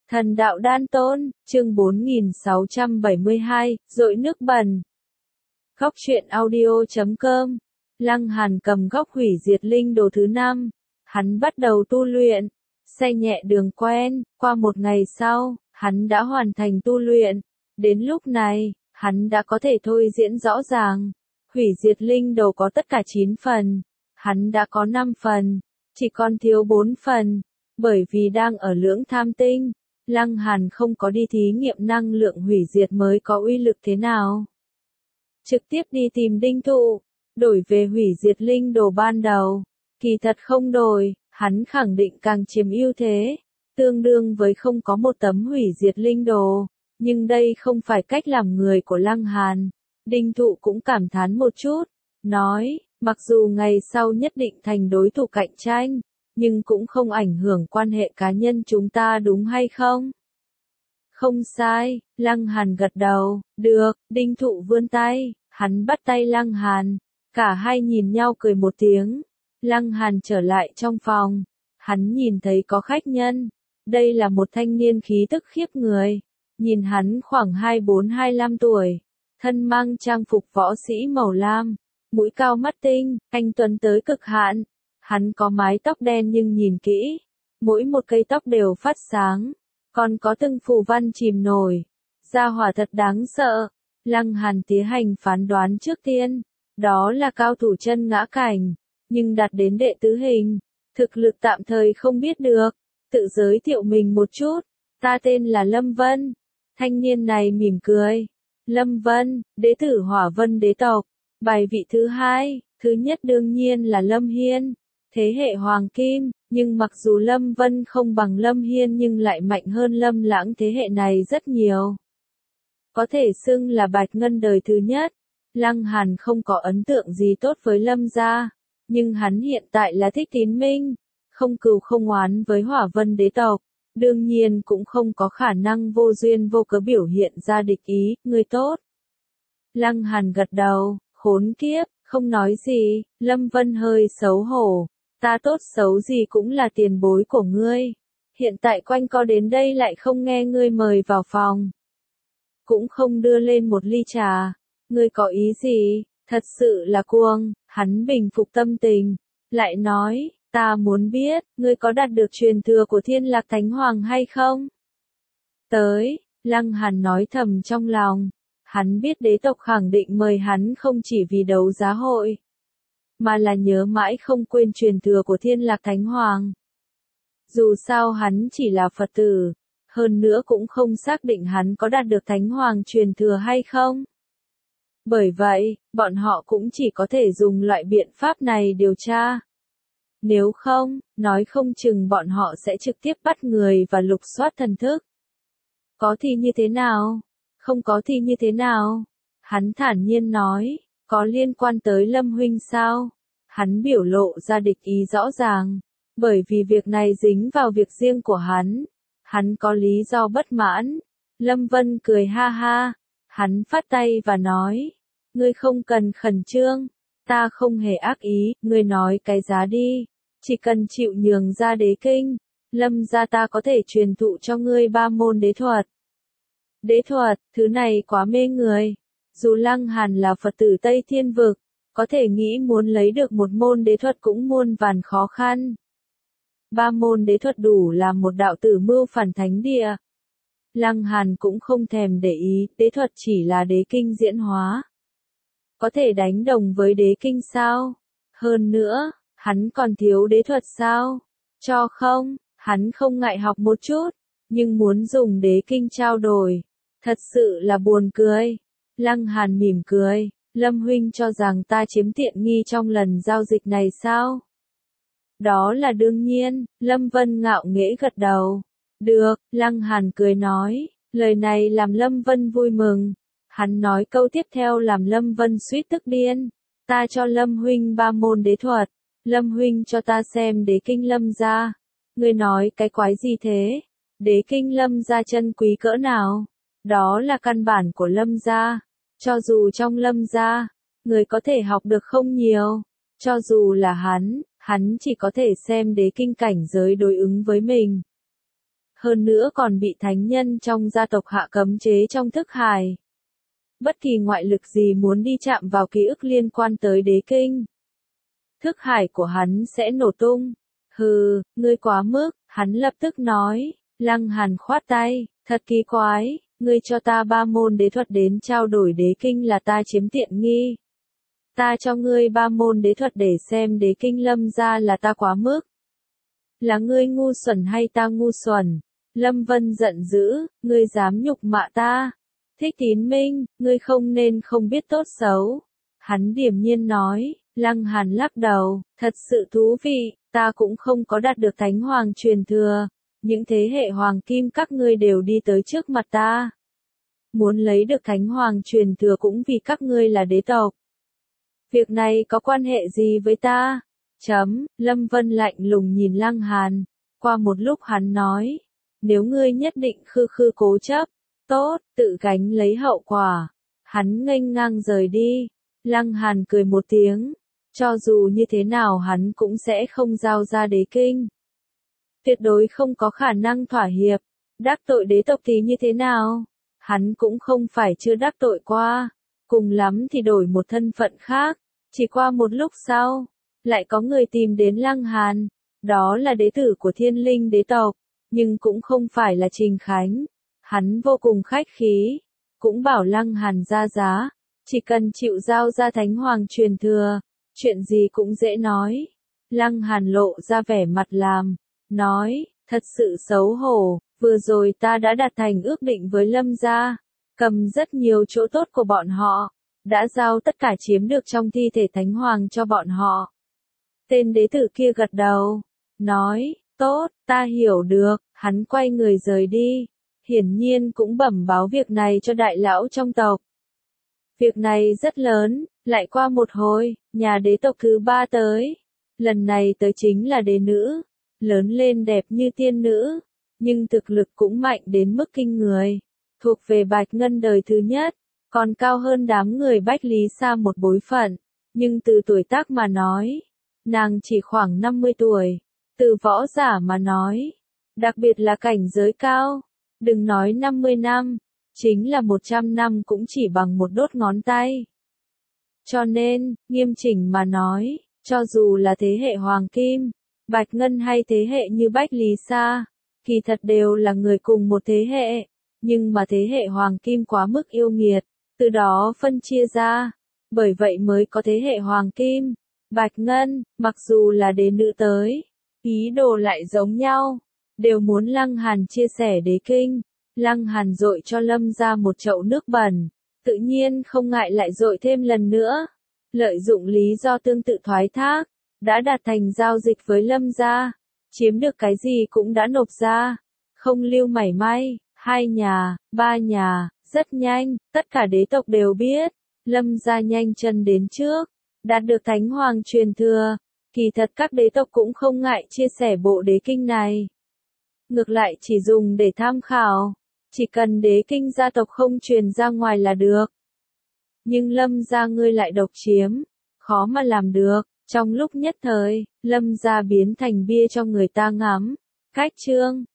Thần đạo đan tôn, chương 4672, dội nước bẩn. Góc truyện audio.com. Lăng Hàn cầm góc hủy diệt linh đồ thứ 5. Hắn bắt đầu tu luyện, xe nhẹ đường quen, qua một ngày sau, hắn đã hoàn thành tu luyện. Đến lúc này, hắn đã có thể thôi diễn rõ ràng. Hủy diệt linh đồ có tất cả 9 phần, hắn đã có 5 phần, chỉ còn thiếu 4 phần, bởi vì đang ở lưỡng tham tinh. Lăng Hàn không có đi thí nghiệm năng lượng hủy diệt mới có uy lực thế nào. Trực tiếp đi tìm Đinh Thụ, đổi về hủy diệt linh đồ ban đầu. Kỳ thật không đổi, hắn khẳng định càng chiếm ưu thế, tương đương với không có một tấm hủy diệt linh đồ. Nhưng đây không phải cách làm người của Lăng Hàn. Đinh Thụ cũng cảm thán một chút, nói, mặc dù ngày sau nhất định thành đối thủ cạnh tranh, nhưng cũng không ảnh hưởng quan hệ cá nhân chúng ta đúng hay không? Không sai, Lăng Hàn gật đầu, được. Đinh Thụ vươn tay, hắn bắt tay Lăng Hàn, cả hai nhìn nhau cười một tiếng. Lăng Hàn trở lại trong phòng, hắn nhìn thấy có khách nhân, đây là một thanh niên khí tức khiếp người, nhìn hắn khoảng 24-25 tuổi, thân mang trang phục võ sĩ màu lam, mũi cao mắt tinh, anh tuấn tới cực hạn. Hắn có mái tóc đen nhưng nhìn kỹ, mỗi một cây tóc đều phát sáng, còn có từng phù văn chìm nổi. Gia hỏa thật đáng sợ. Lăng Hàn tiến hành phán đoán trước tiên, đó là cao thủ chân ngã cảnh, nhưng đạt đến đệ tứ hình, thực lực tạm thời không biết được. Tự giới thiệu mình một chút, ta tên là Lâm Vân. Thanh niên này mỉm cười. Lâm Vân, đế tử Hỏa Vân đế tộc, bài vị thứ 2, thứ nhất đương nhiên là Lâm Hiên. Thế hệ Hoàng Kim, nhưng mặc dù Lâm Vân không bằng Lâm Hiên nhưng lại mạnh hơn Lâm Lãng thế hệ này rất nhiều. Có thể xưng là Bạch Ngân đời thứ nhất. Lăng Hàn không có ấn tượng gì tốt với Lâm gia, nhưng hắn hiện tại là thích tín minh, không cừu không oán với Hỏa Vân đế tộc, đương nhiên cũng không có khả năng vô duyên vô cớ biểu hiện ra địch ý, người tốt. Lăng Hàn gật đầu, khốn kiếp, không nói gì. Lâm Vân hơi xấu hổ. Ta tốt xấu gì cũng là tiền bối của ngươi. Hiện tại quanh co đến đây lại không nghe ngươi mời vào phòng. Cũng không đưa lên một ly trà. Ngươi có ý gì? Thật sự là cuồng. Hắn bình phục tâm tình. Lại nói, ta muốn biết, ngươi có đạt được truyền thừa của Thiên Lạc Thánh Hoàng hay không? Tới, Lăng Hàn nói thầm trong lòng. Hắn biết đế tộc khẳng định mời hắn không chỉ vì đấu giá hội, mà là nhớ mãi không quên truyền thừa của Thiên Lạc Thánh Hoàng. Dù sao hắn chỉ là Phật tử, hơn nữa cũng không xác định hắn có đạt được Thánh Hoàng truyền thừa hay không. Bởi vậy, bọn họ cũng chỉ có thể dùng loại biện pháp này điều tra. Nếu không, nói không chừng bọn họ sẽ trực tiếp bắt người và lục soát thần thức. Có thì như thế nào? Không có thì như thế nào? Hắn thản nhiên nói, có liên quan tới Lâm huynh sao? Hắn biểu lộ ra địch ý rõ ràng, bởi vì việc này dính vào việc riêng của hắn. Hắn có lý do bất mãn. Lâm Vân cười ha ha, hắn phát tay và nói, ngươi không cần khẩn trương, ta không hề ác ý, ngươi nói cái giá đi, chỉ cần chịu nhường ra đế kinh, Lâm gia ta có thể truyền thụ cho ngươi 3 môn đế thuật. Đế thuật, thứ này quá mê người. Dù Lăng Hàn là Phật tử Tây Thiên Vực, có thể nghĩ muốn lấy được một môn đế thuật cũng muôn vàn khó khăn. 3 môn đế thuật đủ làm một đạo tử mưu phản thánh địa. Lăng Hàn cũng không thèm để ý, đế thuật chỉ là đế kinh diễn hóa. Có thể đánh đồng với đế kinh sao? Hơn nữa, hắn còn thiếu đế thuật sao? Cho không, hắn không ngại học một chút, nhưng muốn dùng đế kinh trao đổi. Thật sự là buồn cười. Lăng Hàn mỉm cười, Lâm huynh cho rằng ta chiếm tiện nghi trong lần giao dịch này sao? Đó là đương nhiên. Lâm Vân ngạo nghễ gật đầu. Được, Lăng Hàn cười nói, lời này làm Lâm Vân vui mừng. Hắn nói câu tiếp theo làm Lâm Vân suýt tức điên. Ta cho Lâm huynh 3 môn đế thuật, Lâm huynh cho ta xem đế kinh Lâm gia. Ngươi nói cái quái gì thế? Đế kinh Lâm gia chân quý cỡ nào? Đó là căn bản của Lâm gia. Cho dù trong Lâm gia, người có thể học được không nhiều. Cho dù là hắn chỉ có thể xem đế kinh cảnh giới đối ứng với mình. hơn nữa còn bị thánh nhân trong gia tộc hạ cấm chế trong thức hải. Bất kỳ ngoại lực gì muốn đi chạm vào ký ức liên quan tới đế kinh, thức hải của hắn sẽ nổ tung. Hừ, ngươi quá mức, hắn lập tức nói. Lăng Hàn khoát tay, thật kỳ quái, ngươi cho ta 3 môn đế thuật đến trao đổi đế kinh là ta chiếm tiện nghi. Ta cho ngươi 3 môn đế thuật để xem đế kinh Lâm gia là ta quá mức. Là ngươi ngu xuẩn hay ta ngu xuẩn? Lâm Vân giận dữ, ngươi dám nhục mạ ta. Thích Tín Minh, ngươi không nên không biết tốt xấu. Hắn điềm nhiên nói. Lăng Hàn lắc đầu, thật sự thú vị, ta cũng không có đạt được thánh hoàng truyền thừa. Những thế hệ hoàng kim các ngươi đều đi tới trước mặt ta. Muốn lấy được thánh hoàng truyền thừa cũng vì các ngươi là đế tộc. Việc này có quan hệ gì với ta? Lâm Vân lạnh lùng nhìn Lăng Hàn. Qua một lúc hắn nói. Nếu ngươi nhất định khư cố chấp, tốt, tự gánh lấy hậu quả. Hắn nghênh ngang rời đi. Lăng Hàn cười một tiếng. Cho dù như thế nào hắn cũng sẽ không giao ra đế kinh. Tuyệt đối không có khả năng thỏa hiệp. Đắc tội đế tộc thì như thế nào? Hắn cũng không phải chưa đắc tội qua. Cùng lắm thì đổi một thân phận khác. Chỉ qua một lúc sau, lại có người tìm đến Lăng Hàn. Đó là đế tử của Thiên Linh đế tộc, nhưng cũng không phải là Trình Khánh. Hắn vô cùng khách khí, cũng bảo Lăng Hàn ra giá. Chỉ cần chịu giao ra thánh hoàng truyền thừa, chuyện gì cũng dễ nói. Lăng Hàn lộ ra vẻ mặt làm, nói, thật sự xấu hổ, vừa rồi ta đã đạt thành ước định với Lâm gia, cầm rất nhiều chỗ tốt của bọn họ, đã giao tất cả chiếm được trong thi thể thánh hoàng cho bọn họ. Tên đế tử kia gật đầu, nói, tốt, ta hiểu được, hắn quay người rời đi, hiển nhiên cũng bẩm báo việc này cho đại lão trong tộc. Việc này rất lớn, lại qua một hồi, nhà đế tộc thứ 3 tới. Lần này tới chính là đế nữ, lớn lên đẹp như tiên nữ, nhưng thực lực cũng mạnh đến mức kinh người. Thuộc về Bạch Ngân đời thứ nhất, còn cao hơn đám người Bách Lý Sa một bối phận. Nhưng từ tuổi tác mà nói, nàng chỉ khoảng 50 tuổi. Từ võ giả mà nói, đặc biệt là cảnh giới cao, đừng nói 50 năm. Chính là 100 năm cũng chỉ bằng một đốt ngón tay. Cho nên, nghiêm chỉnh mà nói, cho dù là thế hệ Hoàng Kim, Bạch Ngân hay thế hệ như Bách Lý Sa, kỳ thật đều là người cùng một thế hệ, nhưng mà thế hệ Hoàng Kim quá mức yêu nghiệt, từ đó phân chia ra, bởi vậy mới có thế hệ Hoàng Kim. Bạch Ngân, mặc dù là đế nữ tới, ý đồ lại giống nhau, đều muốn Lăng Hàn chia sẻ đế kinh. Lăng Hàn dội cho Lâm gia một chậu nước bẩn, tự nhiên không ngại lại dội thêm lần nữa. Lợi dụng lý do tương tự thoái thác, đã đạt thành giao dịch với Lâm gia, chiếm được cái gì cũng đã nộp ra, không lưu mảy may. 2 nhà, 3 nhà, rất nhanh, tất cả đế tộc đều biết, Lâm gia nhanh chân đến trước, đạt được thánh hoàng truyền thừa. Kỳ thật các đế tộc cũng không ngại chia sẻ bộ đế kinh này. Ngược lại chỉ dùng để tham khảo. Chỉ cần đế kinh gia tộc không truyền ra ngoài là được. Nhưng Lâm gia ngươi lại độc chiếm, khó mà làm được. Trong lúc nhất thời, Lâm gia biến thành bia cho người ta ngắm. Cách chương